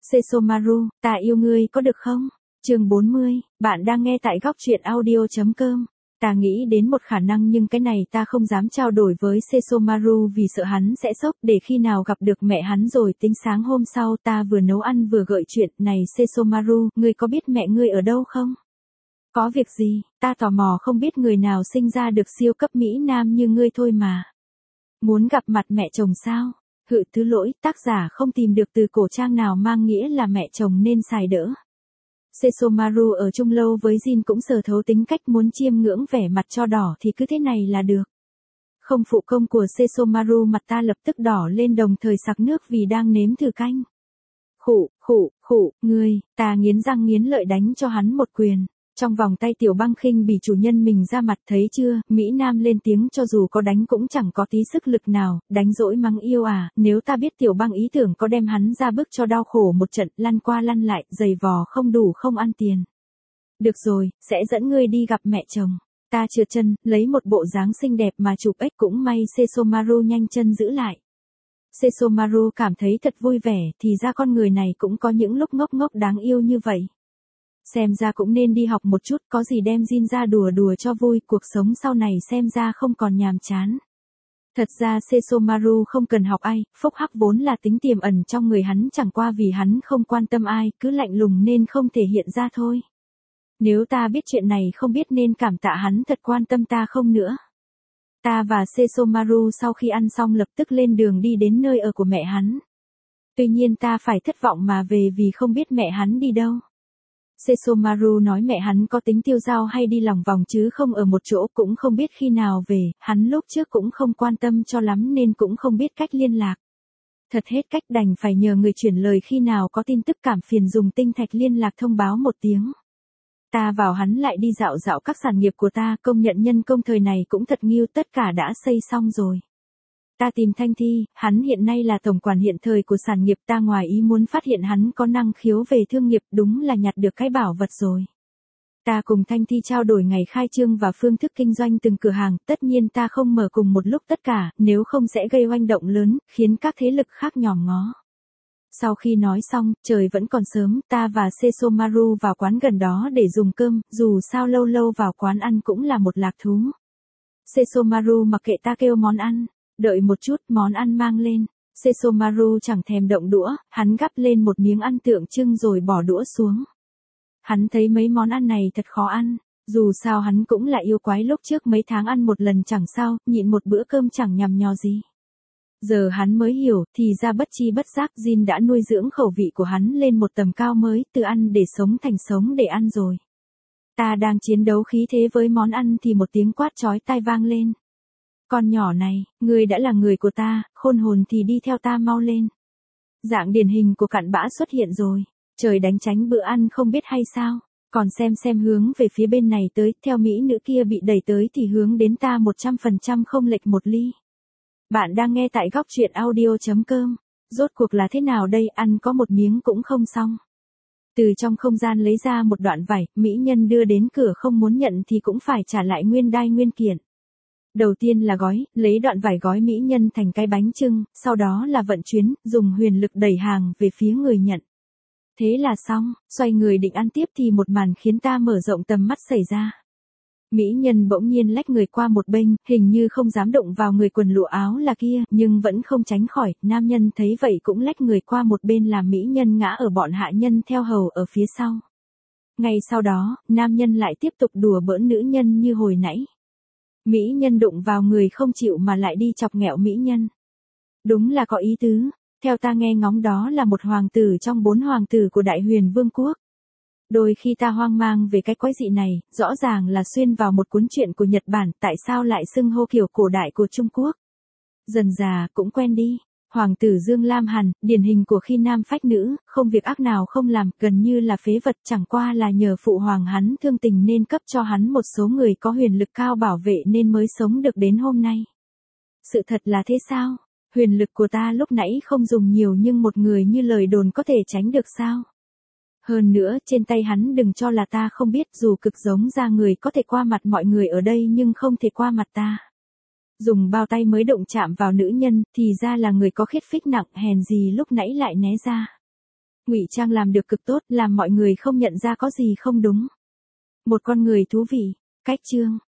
Sesomaru, ta yêu ngươi có được không? Chương 40, bạn đang nghe tại góc truyện audio.com. Ta nghĩ đến một khả năng nhưng cái này ta không dám trao đổi với Sesomaru vì sợ hắn sẽ sốc, để khi nào gặp được mẹ hắn rồi tính. Sáng hôm sau ta vừa nấu ăn vừa gợi chuyện, này Sesomaru, ngươi có biết mẹ ngươi ở đâu không? Có việc gì, ta tò mò không biết người nào sinh ra được siêu cấp Mỹ Nam như ngươi thôi mà. Muốn gặp mặt mẹ chồng sao? Thứ lỗi, tác giả không tìm được từ cổ trang nào mang nghĩa là mẹ chồng nên xài đỡ. Sesomaru ở chung lâu với Jin cũng sở thấu tính cách muốn chiêm ngưỡng vẻ mặt cho đỏ thì cứ thế này là được. Không phụ công của Sesomaru, mặt ta lập tức đỏ lên đồng thời sặc nước vì đang nếm thử canh. Khụ, ngươi, ta nghiến răng nghiến lợi đánh cho hắn một quyền. Trong vòng tay Tiểu Băng khinh bị chủ nhân mình ra mặt, thấy chưa, Mỹ Nam lên tiếng cho dù có đánh cũng chẳng có tí sức lực nào, đánh dỗi mắng yêu à, nếu ta biết Tiểu Băng ý tưởng có đem hắn ra bức cho đau khổ một trận, lăn qua lăn lại, giày vò không đủ không ăn tiền. Được rồi, sẽ dẫn ngươi đi gặp mẹ chồng. Ta trượt chân, lấy một bộ dáng xinh đẹp mà chụp ếch, cũng may Sesomaru nhanh chân giữ lại. Sesomaru cảm thấy thật vui vẻ, thì ra con người này cũng có những lúc ngốc ngốc đáng yêu như vậy. Xem ra cũng nên đi học một chút, có gì đem Jin ra đùa đùa cho vui, cuộc sống sau này xem ra không còn nhàm chán. Thật ra Sesomaru không cần học ai, phúc hắc vốn là tính tiềm ẩn trong người hắn, chẳng qua vì hắn không quan tâm ai, cứ lạnh lùng nên không thể hiện ra thôi. Nếu ta biết chuyện này không biết nên cảm tạ hắn thật quan tâm ta không nữa. Ta và Sesomaru sau khi ăn xong lập tức lên đường đi đến nơi ở của mẹ hắn. Tuy nhiên ta phải thất vọng mà về vì không biết mẹ hắn đi đâu. Sesomaru nói mẹ hắn có tính tiêu dao hay đi lòng vòng chứ không ở một chỗ, cũng không biết khi nào về, hắn lúc trước cũng không quan tâm cho lắm nên cũng không biết cách liên lạc. Thật hết cách đành phải nhờ người chuyển lời, khi nào có tin tức cảm phiền dùng tinh thạch liên lạc thông báo một tiếng. Ta vào hắn lại đi dạo dạo các sản nghiệp của ta, công nhận nhân công thời này cũng thật nghiêu, tất cả đã xây xong rồi. Ta tìm Thanh Thi, hắn hiện nay là tổng quản hiện thời của sản nghiệp, ta ngoài ý muốn phát hiện hắn có năng khiếu về thương nghiệp, đúng là nhặt được cái bảo vật rồi. Ta cùng Thanh Thi trao đổi ngày khai trương và phương thức kinh doanh từng cửa hàng, tất nhiên ta không mở cùng một lúc tất cả, nếu không sẽ gây oanh động lớn, khiến các thế lực khác nhòm ngó. Sau khi nói xong, trời vẫn còn sớm, ta và Sesomaru vào quán gần đó để dùng cơm, dù sao lâu lâu vào quán ăn cũng là một lạc thú. Sesomaru mặc kệ ta kêu món ăn. Đợi một chút, món ăn mang lên. Sesomaru chẳng thèm động đũa, hắn gắp lên một miếng ăn tượng trưng rồi bỏ đũa xuống. Hắn thấy mấy món ăn này thật khó ăn, dù sao hắn cũng là yêu quái, lúc trước mấy tháng ăn một lần chẳng sao, nhịn một bữa cơm chẳng nhằm nhò gì. Giờ hắn mới hiểu, thì ra bất chi bất giác Jin đã nuôi dưỡng khẩu vị của hắn lên một tầm cao mới, từ ăn để sống thành sống để ăn rồi. Ta đang chiến đấu khí thế với món ăn thì một tiếng quát chói tai vang lên. Con nhỏ này, ngươi đã là người của ta, khôn hồn thì đi theo ta mau lên. Dạng điển hình của cặn bã xuất hiện rồi. Trời đánh tránh bữa ăn không biết hay sao. Còn xem hướng về phía bên này tới, theo mỹ nữ kia bị đẩy tới thì hướng đến ta 100% không lệch một ly. Bạn đang nghe tại góc truyện audio.com. Rốt cuộc là thế nào đây, ăn có một miếng cũng không xong. Từ trong không gian lấy ra một đoạn vải, mỹ nhân đưa đến cửa, không muốn nhận thì cũng phải trả lại nguyên đai nguyên kiện. Đầu tiên là gói, lấy đoạn vải gói mỹ nhân thành cái bánh chưng, sau đó là vận chuyển, dùng huyền lực đẩy hàng về phía người nhận. Thế là xong, xoay người định ăn tiếp thì một màn khiến ta mở rộng tầm mắt xảy ra. Mỹ nhân bỗng nhiên lách người qua một bên, hình như không dám động vào người quần lụa áo là kia, nhưng vẫn không tránh khỏi, nam nhân thấy vậy cũng lách người qua một bên làm mỹ nhân ngã ở bọn hạ nhân theo hầu ở phía sau. Ngay sau đó, nam nhân lại tiếp tục đùa bỡn nữ nhân như hồi nãy. Mỹ nhân đụng vào người không chịu mà lại đi chọc ghẹo mỹ nhân. Đúng là có ý tứ, theo ta nghe ngóng đó là một hoàng tử trong 4 hoàng tử của Đại Huyền Vương quốc. Đôi khi ta hoang mang về cái quái dị này, rõ ràng là xuyên vào một cuốn truyện của Nhật Bản, tại sao lại xưng hô kiểu cổ đại của Trung Quốc. Dần già cũng quen đi. Hoàng tử Dương Lam Hàn, điển hình của khi nam phách nữ, không việc ác nào không làm, gần như là phế vật, chẳng qua là nhờ phụ hoàng hắn thương tình nên cấp cho hắn một số người có huyền lực cao bảo vệ nên mới sống được đến hôm nay. Sự thật là thế sao? Huyền lực của ta lúc nãy không dùng nhiều nhưng một người như lời đồn có thể tránh được sao? Hơn nữa, trên tay hắn đừng cho là ta không biết, dù cực giống ra người có thể qua mặt mọi người ở đây nhưng không thể qua mặt ta. Dùng bao tay mới động chạm vào nữ nhân, thì ra là người có khiết phích nặng, hèn gì lúc nãy lại né ra. Ngụy trang làm được cực tốt, làm mọi người không nhận ra có gì không đúng. Một con người thú vị. Cách chương